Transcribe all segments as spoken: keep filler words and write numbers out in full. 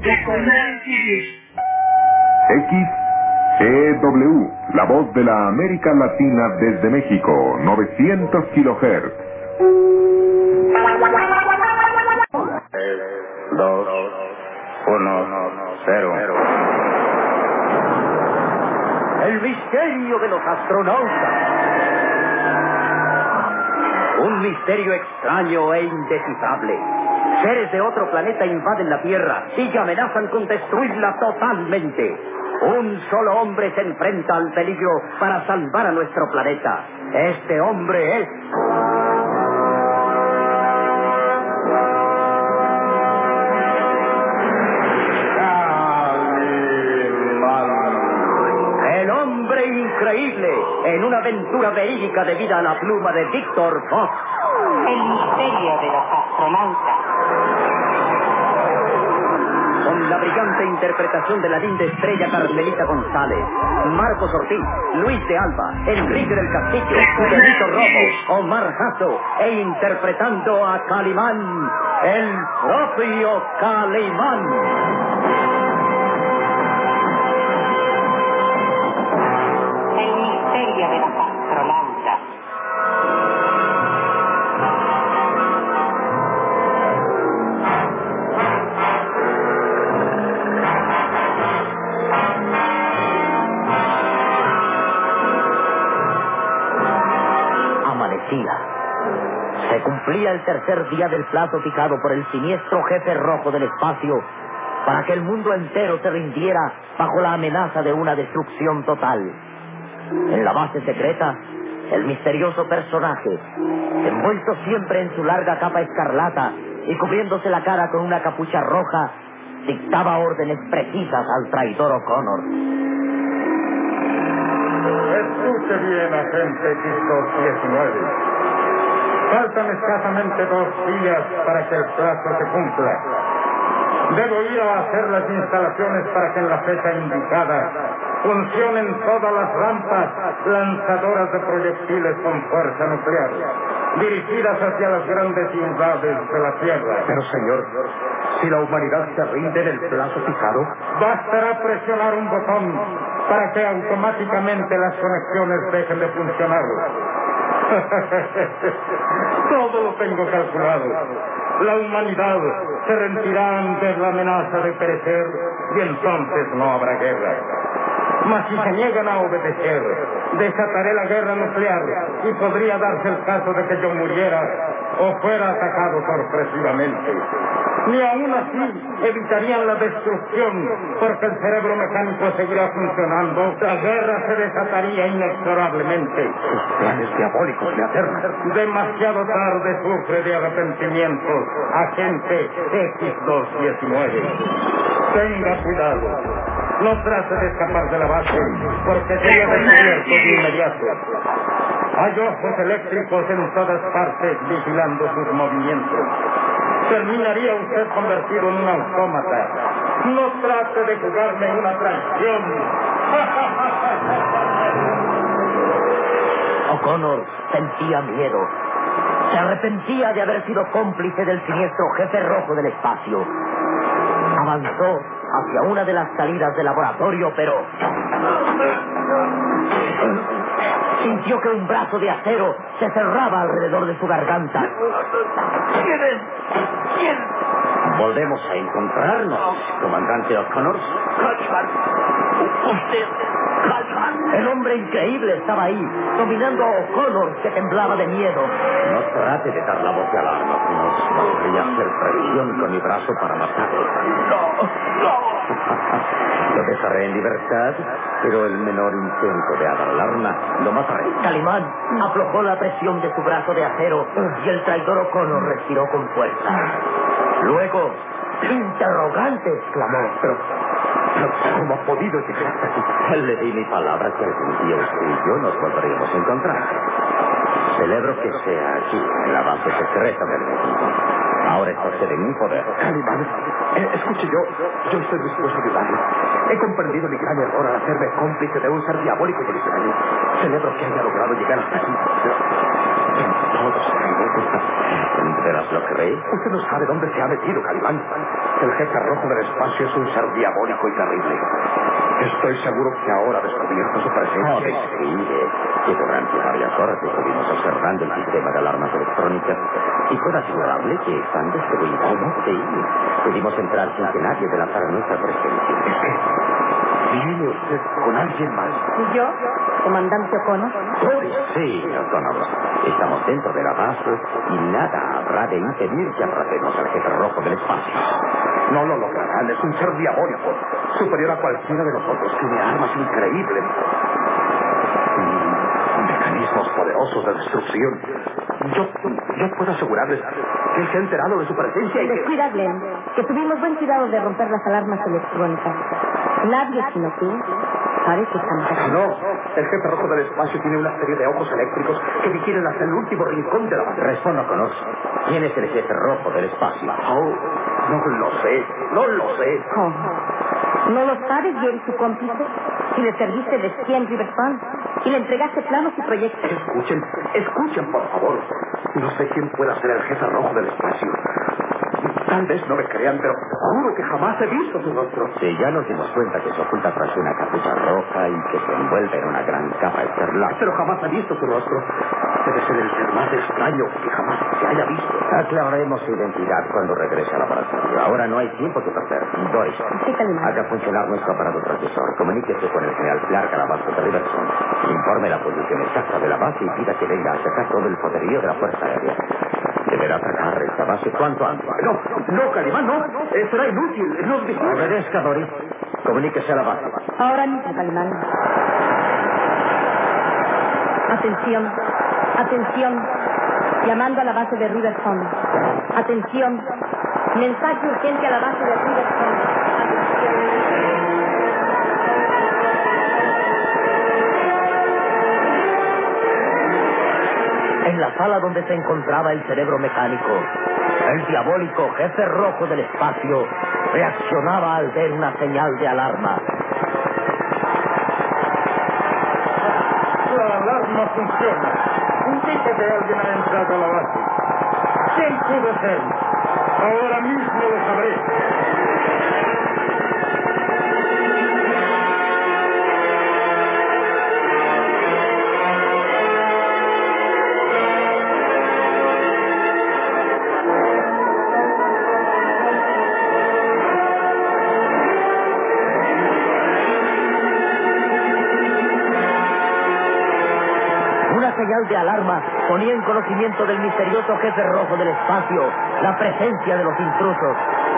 X E W, la voz de la América Latina desde México, novecientos kilohertz. Dos, uno, cero. El misterio de los astronautas. Un misterio extraño e indescifrable. Seres de otro planeta invaden la Tierra y amenazan con destruirla totalmente. Un solo hombre se enfrenta al peligro para salvar a nuestro planeta. Este hombre es... El hombre increíble, en una aventura verídica debida a la pluma de Víctor Fox. El misterio de los astronautas. Con la brillante interpretación de la linda estrella Carmelita González, Marcos Ortiz, Luis de Alba, Enrique del Castillo, Benito Romo, Omar Jasso, e interpretando a Calimán, el propio Calimán. El misterio de los astronautas. Amanecía. Se cumplía el tercer día del plazo fijado por el siniestro jefe rojo del espacio para que el mundo entero se rindiera bajo la amenaza de una destrucción total. En la base secreta, el misterioso personaje, envuelto siempre en su larga capa escarlata y cubriéndose la cara con una capucha roja, dictaba órdenes precisas al traidor O'Connor. Escuche bien, agente X dos diecinueve. Faltan escasamente dos días para que el plazo se cumpla. Debo ir a hacer las instalaciones para que en la fecha indicada funcionen todas las rampas lanzadoras de proyectiles con fuerza nuclear, dirigidas hacia las grandes ciudades de la Tierra. Pero, señor, si la humanidad se rinde en el plazo fijado... Bastará presionar un botón para que automáticamente las conexiones dejen de funcionar. Todo lo tengo calculado. La humanidad se rendirá ante la amenaza de perecer y entonces no habrá guerra. Mas si se niegan a obedecer, desataré la guerra nuclear y podría darse el caso de que yo muriera o fuera atacado sorpresivamente. Ni aún así evitarían la destrucción, porque el cerebro mecánico seguirá funcionando. La guerra se desataría inexorablemente. Sus planes diabólicos me aterran. Demasiado tarde sufre de arrepentimientos, agente X dos diecinueve. Tenga cuidado. No trate de escapar de la base, porque sería descubierto de inmediato. Hay ojos eléctricos en todas partes vigilando sus movimientos. Terminaría usted convertido en un autómata. No trate de jugarme una traición. O'Connor sentía miedo. Se arrepentía de haber sido cómplice del siniestro jefe rojo del espacio. Avanzó hacia una de las salidas del laboratorio, pero... sintió que un brazo de acero se cerraba alrededor de su garganta. ¿Quién es? ¿Quién? Volvemos a encontrarnos, comandante O'Connor. Calimán. Usted, Calimán. El hombre increíble estaba ahí, dominando a O'Connor, que temblaba de miedo. No trate de dar la voz de alarma, O'Connor. Voy a hacer presión con mi brazo para matarlo. No, no. Lo dejaré en libertad, pero el menor intento de dar alarma lo mataré. Calimán aflojó la presión de su brazo de acero y el traidor O'Connor respiró con fuerza. Luego, interrogante, exclamó. Pero, pero ¿cómo ha podido llegar hasta aquí? Le di mi palabra que algún día usted y yo nos volveríamos a encontrar. Celebro que sea aquí, en la base secreta del mundo. Ahora está usted en mi poder. Calimán, eh, escuche, yo, yo estoy dispuesto a ayudarle. He comprendido mi gran error al hacerme cómplice de un ser diabólico y extraño. Celebro que haya logrado llegar hasta aquí. Todos. Verás lo que cree? Usted no sabe dónde se ha metido, Calimán. El jefe rojo del espacio es un ser diabólico y terrible. Estoy seguro que ahora ha descubierto su presencia. Morris, sí, eh, que durante varias horas estuvimos observando el sistema de alarmas electrónicas y puedo asegurarle que están destruidos. Sí, pudimos entrar sin que nadie delatara nuestra presencia. Es que viene usted con alguien más. ¿Y yo, comandante O'Connor? Sí, O'Connor. Estamos dentro de la base y nada habrá de impedir que atrapemos al jefe rojo del espacio. No lo lograrán, es un ser diabólico, superior a cualquiera de nosotros. Tiene armas increíbles y mecanismos poderosos de destrucción. Yo, yo puedo asegurarles que él se ha enterado de su presencia y que... Descuida, Glenn, que tuvimos buen cuidado de romper las alarmas electrónicas. Nadie sino tú sabe que estamos aquí. No, el jefe rojo del espacio tiene una serie de ojos eléctricos que vigilan hasta el último rincón de la base. Responda, O'Connor. ¿Quién es el jefe rojo del espacio? Oh, no lo sé, no lo sé. Oh, ¿no lo sabes, Jerry, su cómplice? Si le serviste de espía en Riverfront y le entregaste planos y proyectos. Escuchen, escuchen, por favor. No sé quién pueda ser el jefe rojo del espacio. Tal vez no me crean, pero juro que jamás he visto su rostro. Sí, ya nos dimos cuenta que se oculta tras una capucha roja y que se envuelve en una gran capa escarlata. Pero jamás he visto su rostro. Debe ser el ser más extraño que jamás se haya visto. Aclararemos su identidad cuando regrese al laboratorio. Ahora no hay tiempo que perder. Doris, Sí, Calimán. haga funcionar nuestro aparato transmisor. Comuníquese con el general Clark a la base de Riverson. Informe la posición exacta de la base y pida que venga a sacar todo el poderío de la Fuerza Aérea. Deberá atacar esta base cuanto antes. No, no, Calimán, no. Eh, será inútil. No disculpe. Obedezca, Doris. Comuníquese a la base. Ahora mismo, Calimán. Atención, atención. Llamando a la base de Riverfront. Atención. Mensaje urgente a la base de Riverfront. Atención. En la sala donde se encontraba el cerebro mecánico, el diabólico jefe rojo del espacio reaccionaba al ver una señal de alarma. La alarma funciona. Indica que alguien ha entrado a la base. ¿Quién pudo ser? Ahora mismo lo sabré. Una señal de alarma ponía en conocimiento del misterioso jefe rojo del espacio la presencia de los intrusos.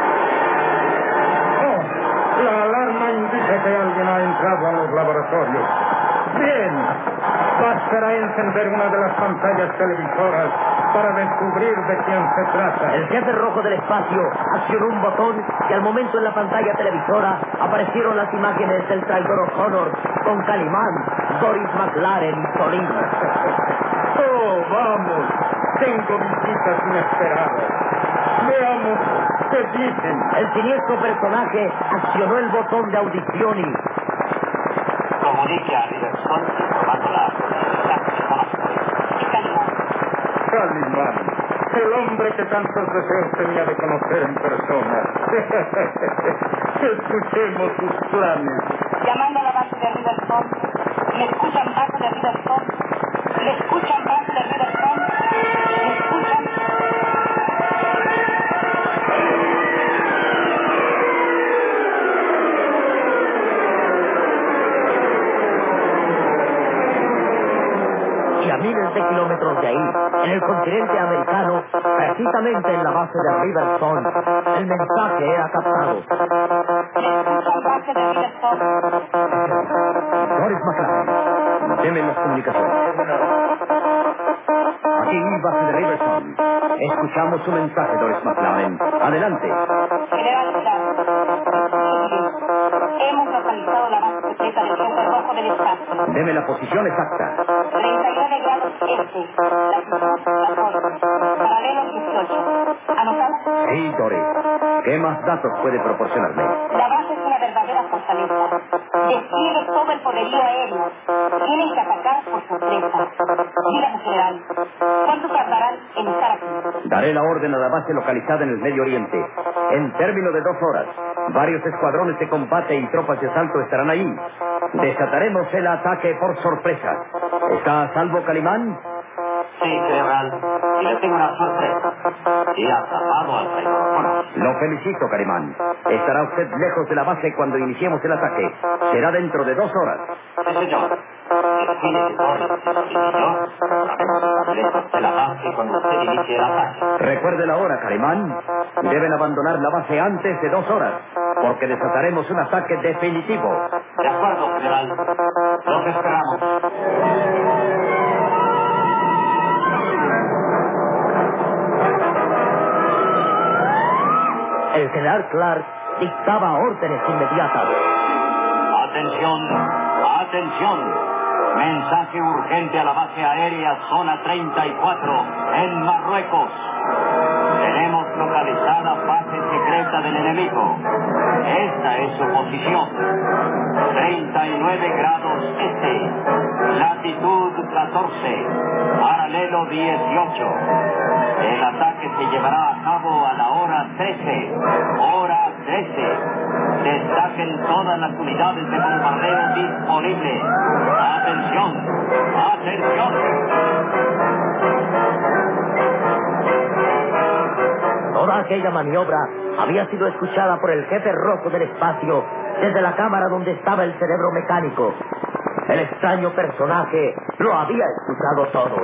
Oh, la alarma indica que alguien ha entrado a los laboratorios. Bien, bastará encender una de las pantallas televisoras para descubrir de quién se trata. El jefe rojo del espacio accionó un botón y al momento en la pantalla televisora aparecieron las imágenes del traidor O'Connor con Calimán, Doris McLaren y Solín. Oh, vamos, tengo visitas inesperadas. Veamos qué dicen. El siniestro personaje accionó el botón de audición y... Comunique a Riverson informando la Calimán, el hombre que tantos deseos tenía de conocer en persona. Escuchemos sus planes. Llamando a la base de Riverson. ¿Me escuchan, base de Riverson? ¿Me escuchan, base de Riverson? ¿Me escuchan? Y a miles de kilómetros de ahí, en el continente americano, precisamente en la base de Riverson, el mensaje era captado. ¿Me escuchan, base de Riverson? Doris McLaren, deme las comunicaciones. Aquí, base de Riverson. Escuchamos su mensaje, Doris McLaren. Adelante. General Clark, hemos localizado la base secreta del jefe rojo del espacio. Deme la posición exacta. treinta y nueve grados este, paralelo dieciocho. ¿Anotado? Sí, Doris. ¿Qué más datos puede proporcionarme? La base es una verdadera fortaleza. Despliegue todo el poderío aéreo. Tienen que atacar por sorpresa. Dígame, general, ¿cuánto tardarán en estar fácil. Daré la orden a la base localizada en el Medio Oriente. En término de dos horas, varios escuadrones de combate y tropas de asalto estarán ahí. Desataremos el ataque por sorpresa. ¿Está a salvo, Calimán? Sí, general. Y le tengo una sorpresa. Y atrapado al traidor Connor. Lo felicito, Calimán. Estará usted lejos de la base cuando iniciemos el ataque. Será dentro de dos horas. Sí, señor. Espíritu, Torres. Y yo estaremos lejos de la base cuando usted inicie el ataque. Recuerde la hora, Calimán. Deben abandonar la base antes de dos horas, porque desataremos un ataque definitivo. De acuerdo, general. Los esperamos. El general Clark dictaba órdenes inmediatas. Atención, atención. Mensaje urgente a la base aérea Zona treinta y cuatro en Marruecos. Tenemos localizada base secreta del enemigo. Esta es su posición. treinta y nueve grados este. Latitud catorce. Paralelo dieciocho. El ataque se llevará a cabo a la hora trece. Hora trece. Destaquen todas las unidades de bombardeo disponibles. ¡Atención! ¡Atención! Toda aquella maniobra había sido escuchada por el jefe rojo del espacio desde la cámara donde estaba el cerebro mecánico. El extraño personaje lo había escuchado todo.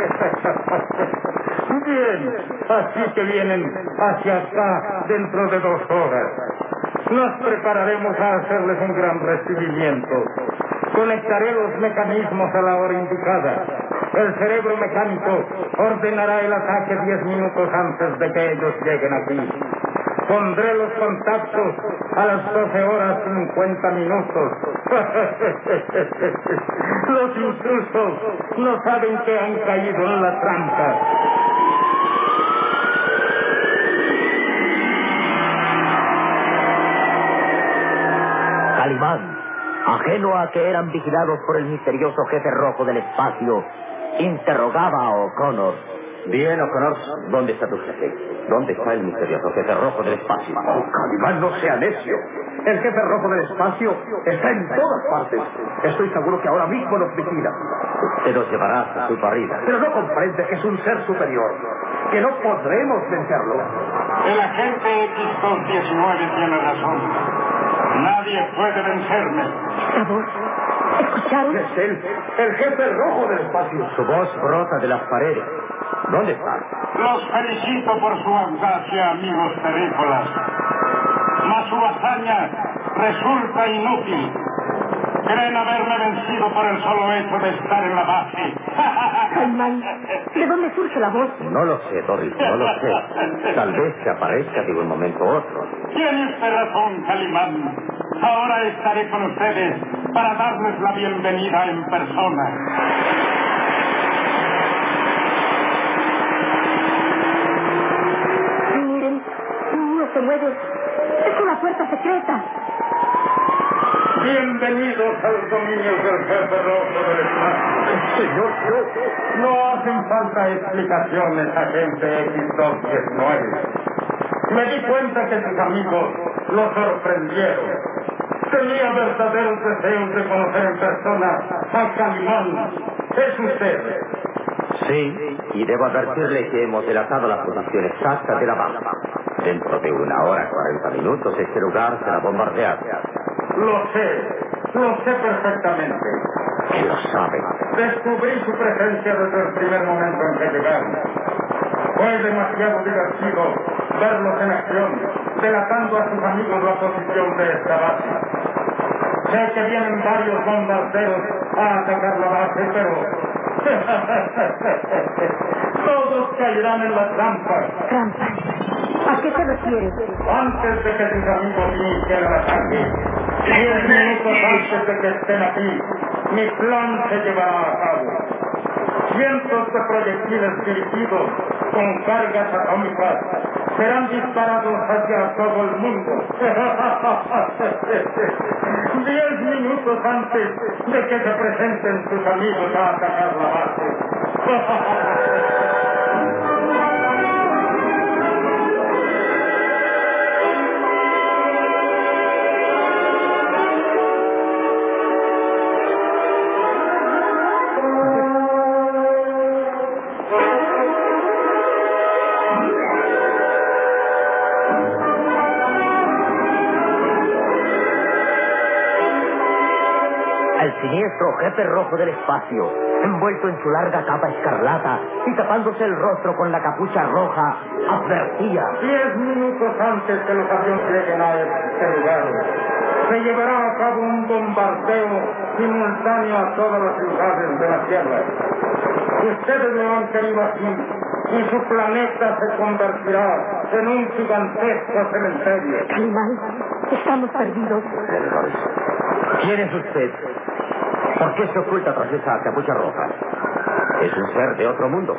Bien, así que vienen hacia acá dentro de dos horas. Nos prepararemos a hacerles un gran recibimiento. Conectaré los mecanismos a la hora indicada. El cerebro mecánico ordenará el ataque diez minutos antes de que ellos lleguen aquí. Pondré los contactos a las doce horas cincuenta minutos. Los intrusos no saben que han caído en la trampa. Calimán, ajeno a que eran vigilados por el misterioso jefe rojo del espacio, interrogaba a O'Connor. Bien, O'Connor, ¿dónde está tu jefe? ¿Dónde está el misterioso jefe rojo del espacio? Oh, Calimán, no sea necio. El jefe rojo del espacio está en todas partes. Estoy seguro que ahora mismo nos vigila. Usted nos llevará hasta su parrilla. Pero no comprende que es un ser superior, que no podremos vencerlo. El agente X dos diecinueve tiene razón. Nadie puede vencerme. ¿Esta voz? ¿Escucharon? Es él, el jefe rojo del espacio. Su voz brota de las paredes. ¿Dónde está? Los felicito por su audacia, amigos terrícolas. Mas su hazaña resulta inútil. Creen haberme vencido por el solo hecho de estar en la base. Calimán, ¿de dónde surge la voz? No lo sé, Doris, no lo sé. Tal vez se aparezca de un momento a otro. Tiene usted razón, Calimán. Ahora estaré con ustedes para darles la bienvenida en persona. Miren, no se mueve. Es una puerta secreta. Bienvenidos al dominio del jefe rojo del espacio. Señor, yo, no hacen falta explicaciones, agente X dos diecinueve. Me di cuenta que sus amigos lo sorprendieron. Tenía verdaderos deseos de conocer en persona a Calimán. ¿Es usted? Sí, y debo advertirle que hemos delatado la posición exacta de la base. Dentro de una hora, cuarenta minutos, este lugar será bombardeado. Lo sé, lo sé perfectamente. ¿Qué lo sabe? Descubrí su presencia desde el primer momento en que llegaron. Fue demasiado divertido verlos en acción, delatando a sus amigos la posición de esta base. Sé que vienen varios bombarderos a atacar la base, pero todos caerán en la trampa. Trampa. ¿A qué se refiere? Antes de que sus amigos inicien el ataque, diez minutos antes de que estén aquí, mi plan se llevará a cabo. Cientos de proyectiles dirigidos con cargas atómicas serán disparados hacia todo el mundo. Diez minutos antes de que se presenten sus amigos a atacar la base. siniestro jefe rojo del espacio, envuelto en su larga capa escarlata y tapándose el rostro con la capucha roja, advertía: Diez minutos antes que los aviones lleguen a este lugar, se llevará a cabo un bombardeo simultáneo a todas las ciudades de la Tierra. Ustedes lo han querido así, y su planeta se convertirá en un gigantesco cementerio. Calimán, estamos perdidos. ¿Quién es usted? ¿Por qué se oculta tras esa capucha roja? ¿Es un ser de otro mundo?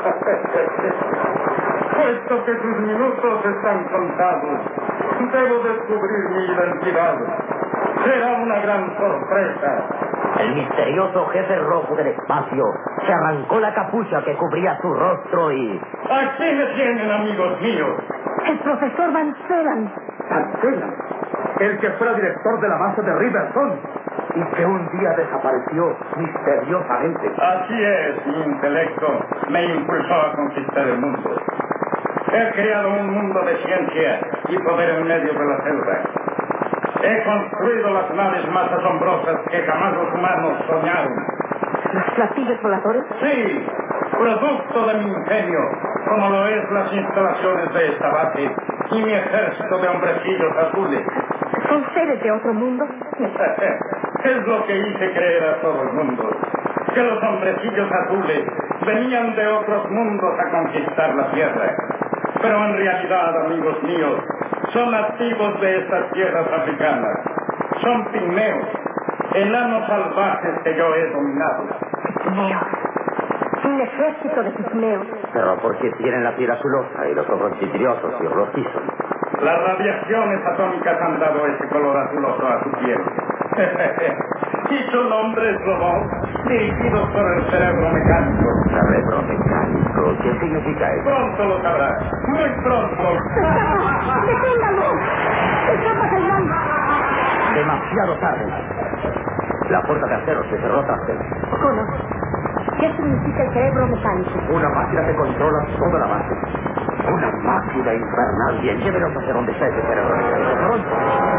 Puesto que sus minutos están contados, debo descubrir mi identidad. Será una gran sorpresa. El misterioso jefe rojo del espacio se arrancó la capucha que cubría su rostro y... Aquí me tienen, amigos míos. El profesor Van Celan. Cancela, el que fuera director de la base de Riverton y que un día desapareció misteriosamente. Así es, mi intelecto me impulsó a conquistar el mundo. He creado un mundo de ciencia y poder en medio de la selva. He construido las naves más asombrosas que jamás los humanos soñaron. ¿Los platillos voladores? Sí, producto de mi ingenio, como lo es las instalaciones de esta base y mi ejército de hombrecillos azules. ¿Son seres de otro mundo? Es lo que hice creer a todo el mundo, que los hombrecillos azules venían de otros mundos a conquistar la Tierra. Pero en realidad, amigos míos, son nativos de estas tierras africanas. Son pigmeos, enanos salvajes que yo he dominado. Pigmeos. Un ejército de pigmeos. Pero porque tienen la piel azulosa y los ojos vidriosos y rojizos. Las radiaciones atómicas han dado ese color azuloso a su piel. Y son hombres robots dirigidos por el cerebro mecánico. ¿Cerebro mecánico? ¿Qué significa eso? Pronto lo sabrás. Muy pronto. ¡Escapa! ¡Deténgalo! ¡Escapa, Calimán! Demasiado tarde. La puerta de acero se cerró tras él. ¿Cómo? ¿Qué significa el cerebro mecánico? Una máquina que controla toda la base. Una máquina infernal. Bien, llévenos hacia donde está ese cerebro mecánico. Pronto.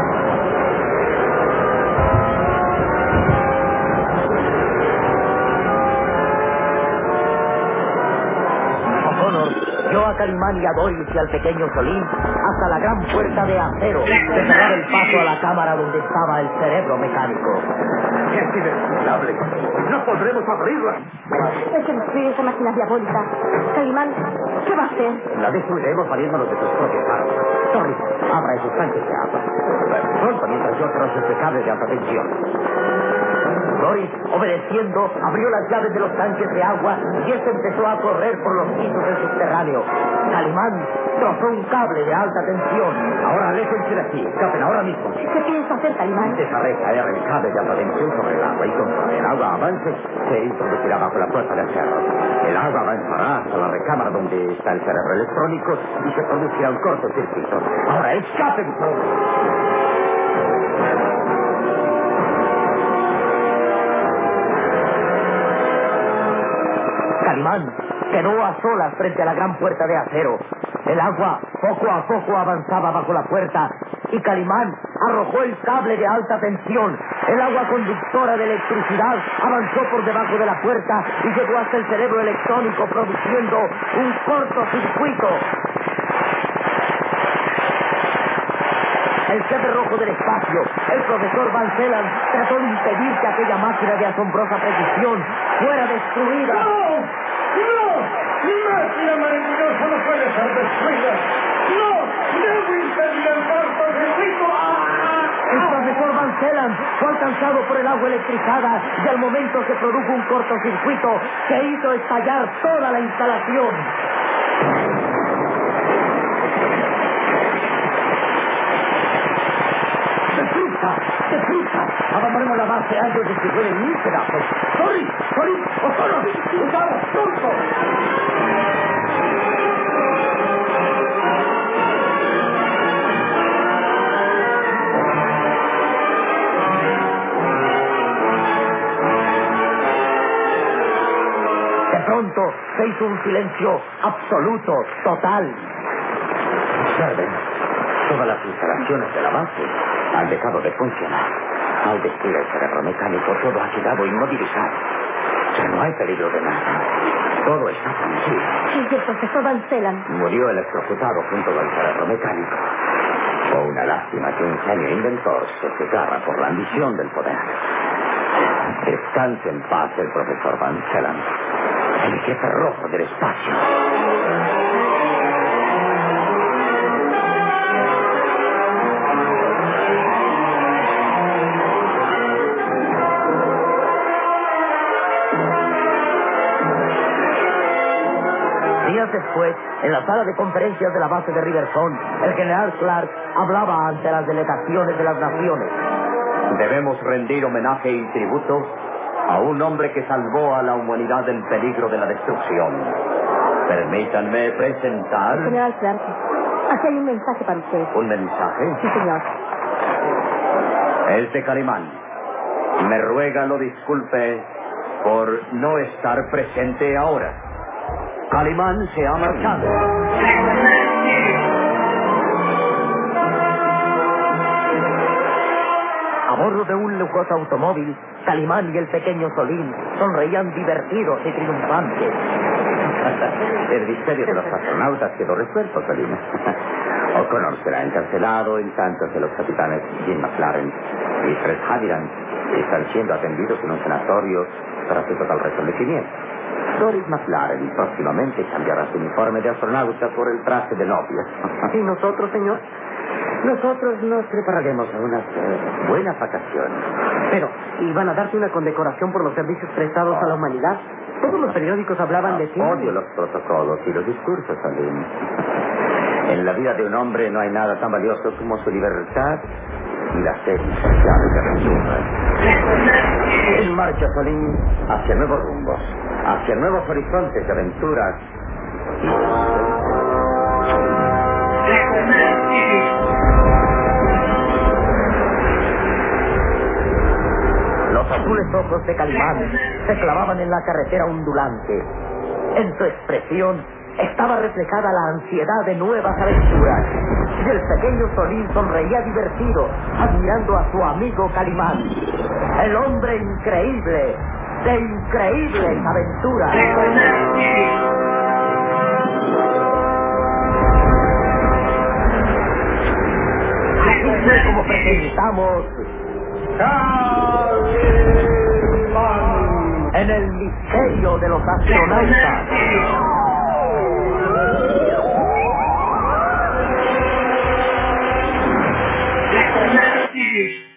Yo a Calimán y a Doris y al pequeño Solín hasta la gran puerta de acero que cerraba el paso a la cámara donde estaba el cerebro mecánico. ¡Es inexplicable! ¡No podremos abrirla! Hay que destruir esa máquina diabólica. Calimán, ¿qué va a hacer? La destruiremos valiéndonos de sus propias armas. Doris, abra esos tanques de agua. Pronto, mientras yo trazo este cable de alta tensión. Doris, obedeciendo, abrió las llaves de los tanques de agua y este empezó a correr por los pisos del subterráneo. Calimán trozó un cable de alta tensión. Ahora aléjense de aquí, escapen ahora mismo. ¿Qué piensa hacer, Calimán? Dejaré caer el cable de alta tensión sobre el agua y conforme el agua avance, se introducirá bajo la puerta del cerro. El agua avanzará hasta la recámara donde está el cerebro electrónico y se producirá un cortocircuito. Ahora escapen todos. Calimán quedó a solas frente a la gran puerta de acero. El agua poco a poco avanzaba bajo la puerta y Calimán arrojó el cable de alta tensión. El agua conductora de electricidad avanzó por debajo de la puerta y llegó hasta el cerebro electrónico produciendo un cortocircuito. El jefe rojo del espacio, el profesor Van Celan, trató de impedir que aquella máquina de asombrosa precisión fuera destruida. ¡No! ¡No! ¡Mi máquina maravillosa no puede ser destruida! ¡No! ¡Debo impedir el cortocircuito! El profesor Van Celan fue alcanzado por el agua electrizada y al momento se produjo un cortocircuito que hizo estallar toda la instalación. ¡Deprisa! ¡Deprisa! Abandonemos la base antes de que vuelen mil pedazos. ¡Sorry! ¡Sorry! ¡Ozono! ¡Cuidado! ¡Pronto! De pronto se hizo un silencio absoluto, total. Observen, todas las instalaciones de la base han dejado de funcionar. Al destruir el cerebro mecánico, todo ha quedado inmovilizado. Ya no hay peligro de nada. Todo está tranquilo. ¿Y el profesor Van Celan? Murió electrocutado junto con el cerebro mecánico. Fue una lástima que un genio inventor se cegara por la ambición del poder. Descanse en paz el profesor Van Celan, el jefe rojo del espacio. Días después, en la sala de conferencias de la base de Riverson, el general Clark hablaba ante las delegaciones de las naciones. Debemos rendir homenaje y tributo a un hombre que salvó a la humanidad del peligro de la destrucción. Permítanme presentar... General Clark, aquí hay un mensaje para usted. ¿Un mensaje? Sí, señor. Es de Calimán. Me ruega lo disculpe por no estar presente ahora. Calimán se ha marchado. A bordo de un lujoso automóvil, Calimán y el pequeño Solín sonreían divertidos y triunfantes. El misterio de los astronautas quedó resuelto, Solín. O'Connor será encarcelado, en tanto que los capitanes Jim McLaren y Fred Haviland están siendo atendidos en un sanatorio para su total restablecimiento. Doris McLaren próximamente cambiará su uniforme de astronauta por el traje de novia. ¿Y nosotros, señor? Nosotros nos prepararemos a unas eh, buenas vacaciones. Pero, ¿iban a darte una condecoración por los servicios prestados a la humanidad? Todos los periódicos hablaban de ti. Odio los protocolos y los discursos, Salim. En la vida de un hombre no hay nada tan valioso como su libertad y la sed insaciable de aventuras. En marcha, Salim, hacia nuevos rumbos, hacia nuevos horizontes de aventuras y... Los azules ojos de Calimán se clavaban en la carretera ondulante. En su expresión estaba reflejada la ansiedad de nuevas aventuras. Y el pequeño Solín sonreía divertido, admirando a su amigo Calimán, el hombre increíble, de increíbles aventuras. Así fue como presentamos Calimán en el misterio de los astronautas. Yes.